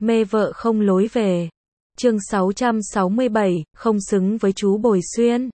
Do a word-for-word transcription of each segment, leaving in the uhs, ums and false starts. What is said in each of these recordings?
Mê vợ không lối về. Chương sáu trăm sáu mươi bảy, không xứng với chú Bồi Xuyên.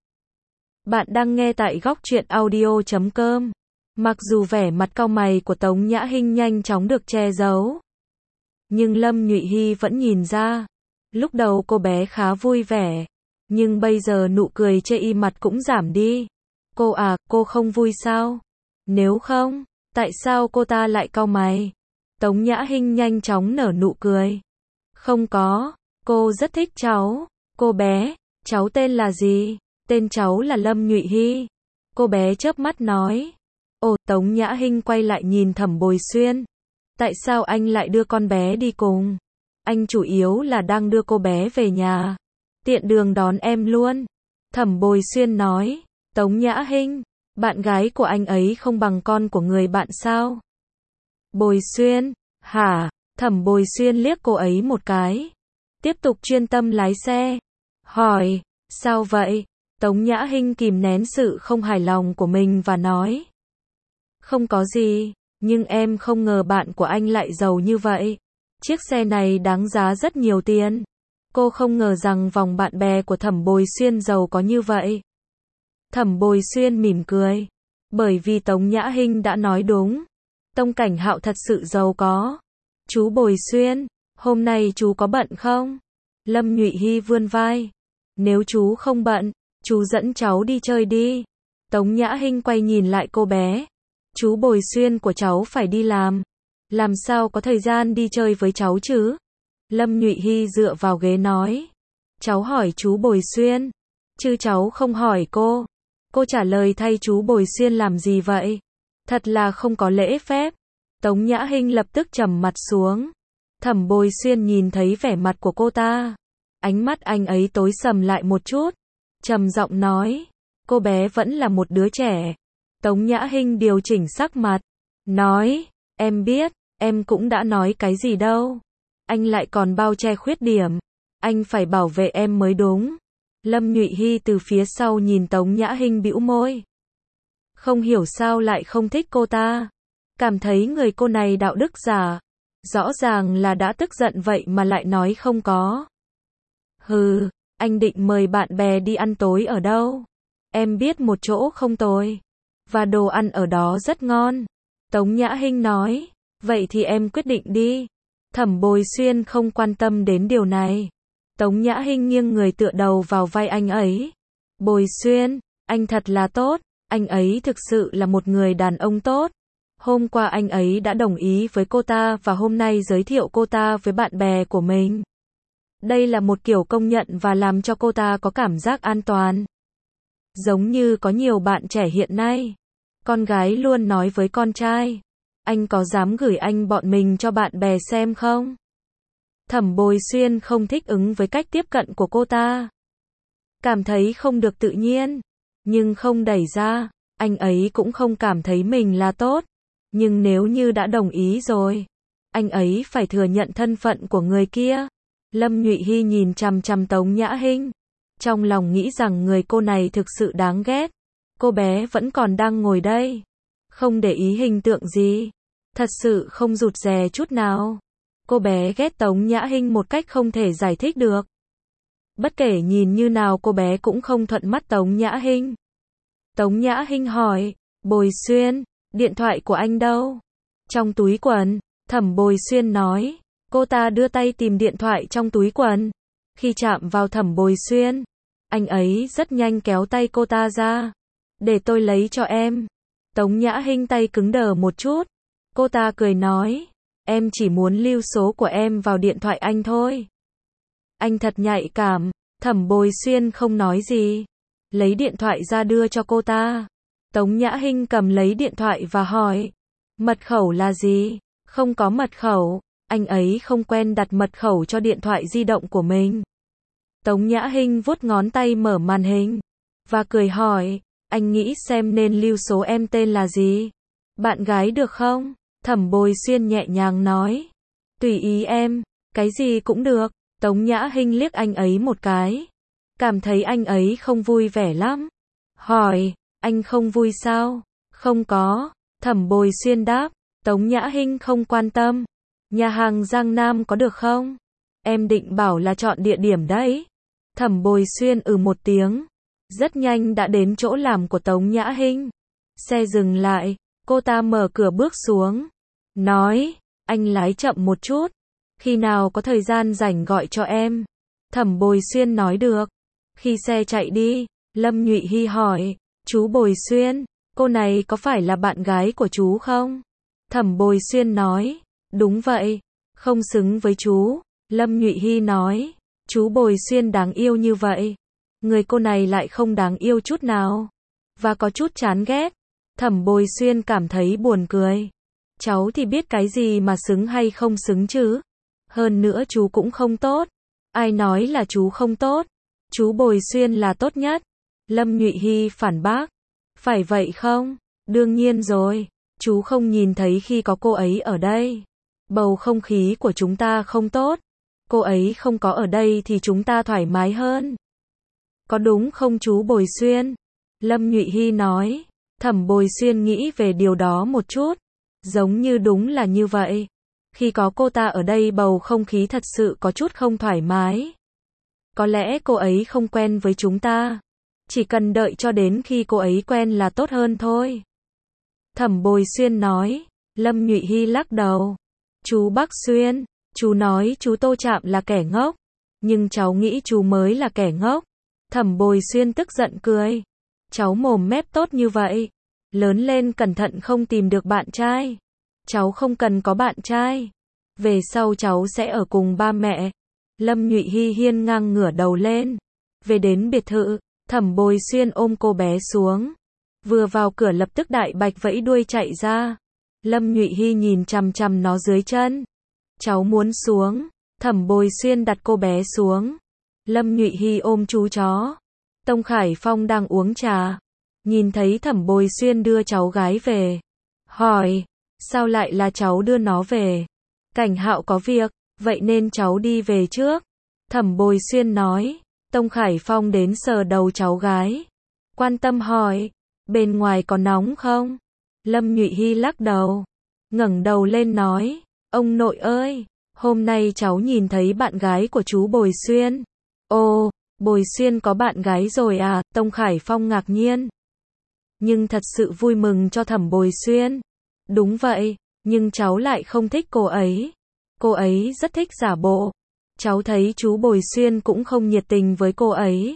Bạn đang nghe tại góc truyện audio chấm com. Mặc dù vẻ mặt cau mày của Tống Nhã Hinh nhanh chóng được che giấu, nhưng Lâm Nhụy Hy vẫn nhìn ra. Lúc đầu cô bé khá vui vẻ, nhưng bây giờ nụ cười chê y mặt cũng giảm đi. Cô à, cô không vui sao? Nếu không, tại sao cô ta lại cau mày? Tống Nhã Hinh nhanh chóng nở nụ cười. Không có, cô rất thích cháu. Cô bé, cháu tên là gì? Tên cháu là Lâm Nhụy Hy. Cô bé chớp mắt nói. Ồ, Tống Nhã Hinh quay lại nhìn Thẩm Bồi Xuyên. Tại sao anh lại đưa con bé đi cùng? Anh chủ yếu là đang đưa cô bé về nhà, tiện đường đón em luôn. Thẩm Bồi Xuyên nói. Tống Nhã Hinh, bạn gái của anh ấy không bằng con của người bạn sao? Bồi Xuyên, hả? Thẩm Bồi Xuyên liếc cô ấy một cái, tiếp tục chuyên tâm lái xe. Hỏi, sao vậy? Tống Nhã Hinh kìm nén sự không hài lòng của mình và nói. Không có gì, nhưng em không ngờ bạn của anh lại giàu như vậy. Chiếc xe này đáng giá rất nhiều tiền. Cô không ngờ rằng vòng bạn bè của Thẩm Bồi Xuyên giàu có như vậy. Thẩm Bồi Xuyên mỉm cười, bởi vì Tống Nhã Hinh đã nói đúng. Tông Cảnh Hạo thật sự giàu có. Chú Bồi Xuyên, hôm nay chú có bận không? Lâm Nhụy Hy vươn vai. Nếu chú không bận, chú dẫn cháu đi chơi đi. Tống Nhã Hinh quay nhìn lại cô bé. Chú Bồi Xuyên của cháu phải đi làm. Làm sao có thời gian đi chơi với cháu chứ? Lâm Nhụy Hy dựa vào ghế nói. Cháu hỏi chú Bồi Xuyên, chứ cháu không hỏi cô. Cô trả lời thay chú Bồi Xuyên làm gì vậy? Thật là không có lễ phép. Tống Nhã Hinh lập tức trầm mặt xuống. Thẩm Bồi Xuyên nhìn thấy vẻ mặt của cô ta, ánh mắt anh ấy tối sầm lại một chút, trầm giọng nói, cô bé vẫn là một đứa trẻ. Tống Nhã Hinh điều chỉnh sắc mặt, nói, em biết, em cũng đã nói cái gì đâu. Anh lại còn bao che khuyết điểm. Anh phải bảo vệ em mới đúng. Lâm Nhụy Hy từ phía sau nhìn Tống Nhã Hinh bĩu môi. Không hiểu sao lại không thích cô ta. Cảm thấy người cô này đạo đức giả. Rõ ràng là đã tức giận vậy mà lại nói không có. Hừ, anh định mời bạn bè đi ăn tối ở đâu? Em biết một chỗ không tồi, và đồ ăn ở đó rất ngon. Tống Nhã Hinh nói. Vậy thì em quyết định đi. Thẩm Bồi Xuyên không quan tâm đến điều này. Tống Nhã Hinh nghiêng người tựa đầu vào vai anh ấy. Bồi Xuyên, anh thật là tốt. Anh ấy thực sự là một người đàn ông tốt. Hôm qua anh ấy đã đồng ý với cô ta và hôm nay giới thiệu cô ta với bạn bè của mình. Đây là một kiểu công nhận và làm cho cô ta có cảm giác an toàn. Giống như có nhiều bạn trẻ hiện nay, con gái luôn nói với con trai, anh có dám gửi anh bọn mình cho bạn bè xem không? Thẩm Bồi Xuyên không thích ứng với cách tiếp cận của cô ta. Cảm thấy không được tự nhiên, nhưng không đẩy ra. Anh ấy cũng không cảm thấy mình là tốt. Nhưng nếu như đã đồng ý rồi, anh ấy phải thừa nhận thân phận của người kia. Lâm Nhụy Hy nhìn chằm chằm Tống Nhã Hinh, trong lòng nghĩ rằng người cô này thực sự đáng ghét. Cô bé vẫn còn đang ngồi đây, không để ý hình tượng gì, thật sự không rụt rè chút nào. Cô bé ghét Tống Nhã Hinh một cách không thể giải thích được. Bất kể nhìn như nào cô bé cũng không thuận mắt Tống Nhã Hinh. Tống Nhã Hinh hỏi, Bồi Xuyên, điện thoại của anh đâu? Trong túi quần. Thẩm Bồi Xuyên nói. Cô ta đưa tay tìm điện thoại trong túi quần. Khi chạm vào Thẩm Bồi Xuyên, anh ấy rất nhanh kéo tay cô ta ra. Để tôi lấy cho em. Tống Nhã Hinh tay cứng đờ một chút. Cô ta cười nói. Em chỉ muốn lưu số của em vào điện thoại anh thôi. Anh thật nhạy cảm. Thẩm Bồi Xuyên không nói gì, lấy điện thoại ra đưa cho cô ta. Tống Nhã Hinh cầm lấy điện thoại và hỏi. Mật khẩu là gì? Không có mật khẩu. Anh ấy không quen đặt mật khẩu cho điện thoại di động của mình. Tống Nhã Hinh vuốt ngón tay mở màn hình và cười hỏi. Anh nghĩ xem nên lưu số em tên là gì? Bạn gái được không? Thẩm Bồi Xuyên nhẹ nhàng nói. Tùy ý em, cái gì cũng được. Tống Nhã Hinh liếc anh ấy một cái, cảm thấy anh ấy không vui vẻ lắm. Hỏi, anh không vui sao? Không có. Thẩm Bồi Xuyên đáp. Tống Nhã Hinh không quan tâm. Nhà hàng Giang Nam có được không? Em định bảo là chọn địa điểm đấy. Thẩm Bồi Xuyên ừ một tiếng. Rất nhanh đã đến chỗ làm của Tống Nhã Hinh. Xe dừng lại, cô ta mở cửa bước xuống. Nói, anh lái chậm một chút. Khi nào có thời gian rảnh gọi cho em. Thẩm Bồi Xuyên nói được. Khi xe chạy đi, Lâm Nhụy Hy hỏi, chú Bồi Xuyên, cô này có phải là bạn gái của chú không? Thẩm Bồi Xuyên nói, đúng vậy, không xứng với chú. Lâm Nhụy Hy nói, chú Bồi Xuyên đáng yêu như vậy. Người cô này lại không đáng yêu chút nào. Và có chút chán ghét. Thẩm Bồi Xuyên cảm thấy buồn cười. Cháu thì biết cái gì mà xứng hay không xứng chứ. Hơn nữa chú cũng không tốt. Ai nói là chú không tốt? Chú Bồi Xuyên là tốt nhất. Lâm Nhụy Hy phản bác. Phải vậy không? Đương nhiên rồi. Chú không nhìn thấy khi có cô ấy ở đây. Bầu không khí của chúng ta không tốt. Cô ấy không có ở đây thì chúng ta thoải mái hơn. Có đúng không chú Bồi Xuyên? Lâm Nhụy Hy nói. Thẩm Bồi Xuyên nghĩ về điều đó một chút. Giống như đúng là như vậy. Khi có cô ta ở đây bầu không khí thật sự có chút không thoải mái. Có lẽ cô ấy không quen với chúng ta. Chỉ cần đợi cho đến khi cô ấy quen là tốt hơn thôi. Thẩm Bồi Xuyên nói. Lâm Nhụy Hy lắc đầu. Chú Bắc Xuyên, chú nói chú Tô Trạm là kẻ ngốc. Nhưng cháu nghĩ chú mới là kẻ ngốc. Thẩm Bồi Xuyên tức giận cười. Cháu mồm mép tốt như vậy. Lớn lên cẩn thận không tìm được bạn trai. Cháu không cần có bạn trai. Về sau cháu sẽ ở cùng ba mẹ. Lâm Nhụy Hy hiên ngang ngửa đầu lên. Về đến biệt thự, Thẩm Bồi Xuyên ôm cô bé xuống. Vừa vào cửa lập tức đại bạch vẫy đuôi chạy ra. Lâm Nhụy Hy nhìn chằm chằm nó dưới chân. Cháu muốn xuống. Thẩm Bồi Xuyên đặt cô bé xuống. Lâm Nhụy Hy ôm chú chó. Tông Khải Phong đang uống trà. Nhìn thấy Thẩm Bồi Xuyên đưa cháu gái về. Hỏi, sao lại là cháu đưa nó về? Cảnh Hạo có việc, vậy nên cháu đi về trước. Thẩm Bồi Xuyên nói. Tông Khải Phong đến sờ đầu cháu gái. Quan tâm hỏi, bên ngoài có nóng không? Lâm Nhụy Hy lắc đầu. Ngẩng đầu lên nói, ông nội ơi, hôm nay cháu nhìn thấy bạn gái của chú Bồi Xuyên. Ồ, Bồi Xuyên có bạn gái rồi à? Tông Khải Phong ngạc nhiên. Nhưng thật sự vui mừng cho Thẩm Bồi Xuyên. Đúng vậy, nhưng cháu lại không thích cô ấy. Cô ấy rất thích giả bộ. Cháu thấy chú Bồi Xuyên cũng không nhiệt tình với cô ấy.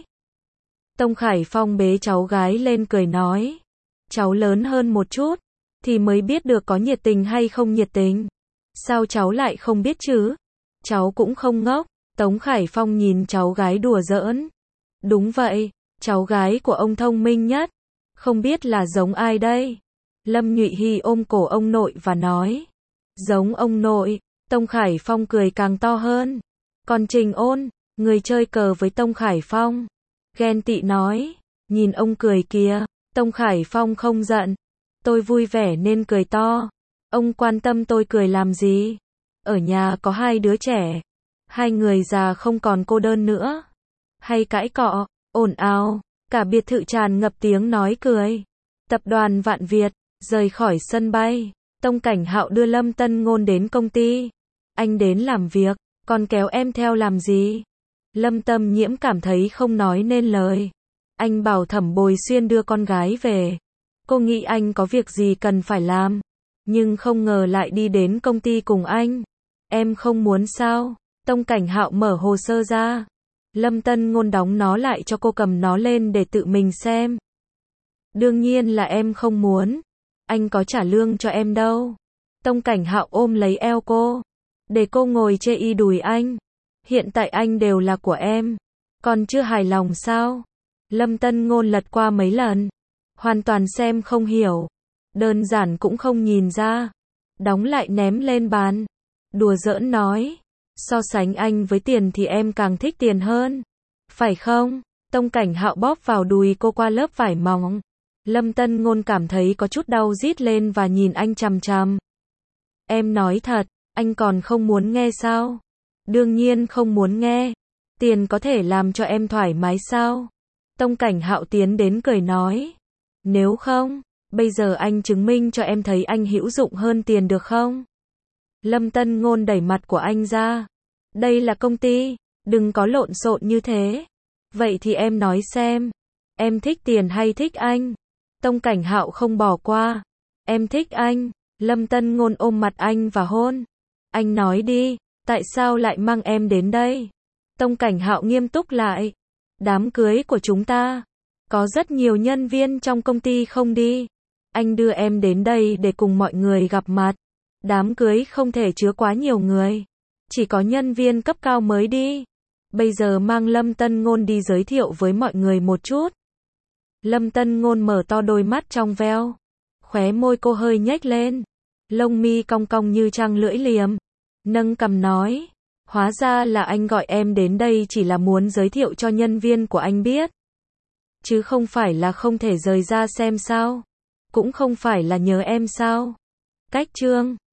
Tông Khải Phong bế cháu gái lên cười nói. Cháu lớn hơn một chút, thì mới biết được có nhiệt tình hay không nhiệt tình. Sao cháu lại không biết chứ? Cháu cũng không ngốc. Tống Khải Phong nhìn cháu gái đùa giỡn. Đúng vậy, cháu gái của ông thông minh nhất. Không biết là giống ai đây? Lâm Nhụy Hy ôm cổ ông nội và nói. Giống ông nội. Tông Khải Phong cười càng to hơn. Còn Trình Ôn, người chơi cờ với Tông Khải Phong, ghen tị nói. Nhìn ông cười kìa. Tông Khải Phong không giận. Tôi vui vẻ nên cười to. Ông quan tâm tôi cười làm gì? Ở nhà có hai đứa trẻ. Hai người già không còn cô đơn nữa. Hay cãi cọ, ồn ào, cả biệt thự tràn ngập tiếng nói cười. Tập đoàn Vạn Việt, rời khỏi sân bay. Tông Cảnh Hạo đưa Lâm Tân Ngôn đến công ty. Anh đến làm việc, còn kéo em theo làm gì? Lâm Tâm Nhiễm cảm thấy không nói nên lời. Anh bảo Thẩm Bồi Xuyên đưa con gái về. Cô nghĩ anh có việc gì cần phải làm. Nhưng không ngờ lại đi đến công ty cùng anh. Em không muốn sao? Tông Cảnh Hạo mở hồ sơ ra. Lâm Tân Ngôn đóng nó lại cho cô cầm nó lên để tự mình xem. Đương nhiên là em không muốn. Anh có trả lương cho em đâu. Tông Cảnh Hạo ôm lấy eo cô. Để cô ngồi chê y đùi anh. Hiện tại anh đều là của em. Còn chưa hài lòng sao? Lâm Tân Ngôn lật qua mấy lần. Hoàn toàn xem không hiểu. Đơn giản cũng không nhìn ra. Đóng lại ném lên bàn. Đùa giỡn nói. So sánh anh với tiền thì em càng thích tiền hơn. Phải không? Tông Cảnh Hạo bóp vào đùi cô qua lớp vải mỏng. Lâm Tân Ngôn cảm thấy có chút đau rít lên và nhìn anh chằm chằm. Em nói thật, anh còn không muốn nghe sao? Đương nhiên không muốn nghe. Tiền có thể làm cho em thoải mái sao? Tông Cảnh Hạo tiến đến cười nói. Nếu không, bây giờ anh chứng minh cho em thấy anh hữu dụng hơn tiền được không? Lâm Tân Ngôn đẩy mặt của anh ra. Đây là công ty, đừng có lộn xộn như thế. Vậy thì em nói xem, em thích tiền hay thích anh? Tông Cảnh Hạo không bỏ qua. Em thích anh. Lâm Tân Ngôn ôm mặt anh và hôn. Anh nói đi, tại sao lại mang em đến đây? Tông Cảnh Hạo nghiêm túc lại. Đám cưới của chúng ta, có rất nhiều nhân viên trong công ty không đi. Anh đưa em đến đây để cùng mọi người gặp mặt. Đám cưới không thể chứa quá nhiều người. Chỉ có nhân viên cấp cao mới đi. Bây giờ mang Lâm Tân Ngôn đi giới thiệu với mọi người một chút. Lâm Tân Ngôn mở to đôi mắt trong veo. Khóe môi cô hơi nhếch lên. Lông mi cong cong như trăng lưỡi liềm. Nâng cằm nói. Hóa ra là anh gọi em đến đây chỉ là muốn giới thiệu cho nhân viên của anh biết. Chứ không phải là không thể rời ra xem sao. Cũng không phải là nhớ em sao. Cách chương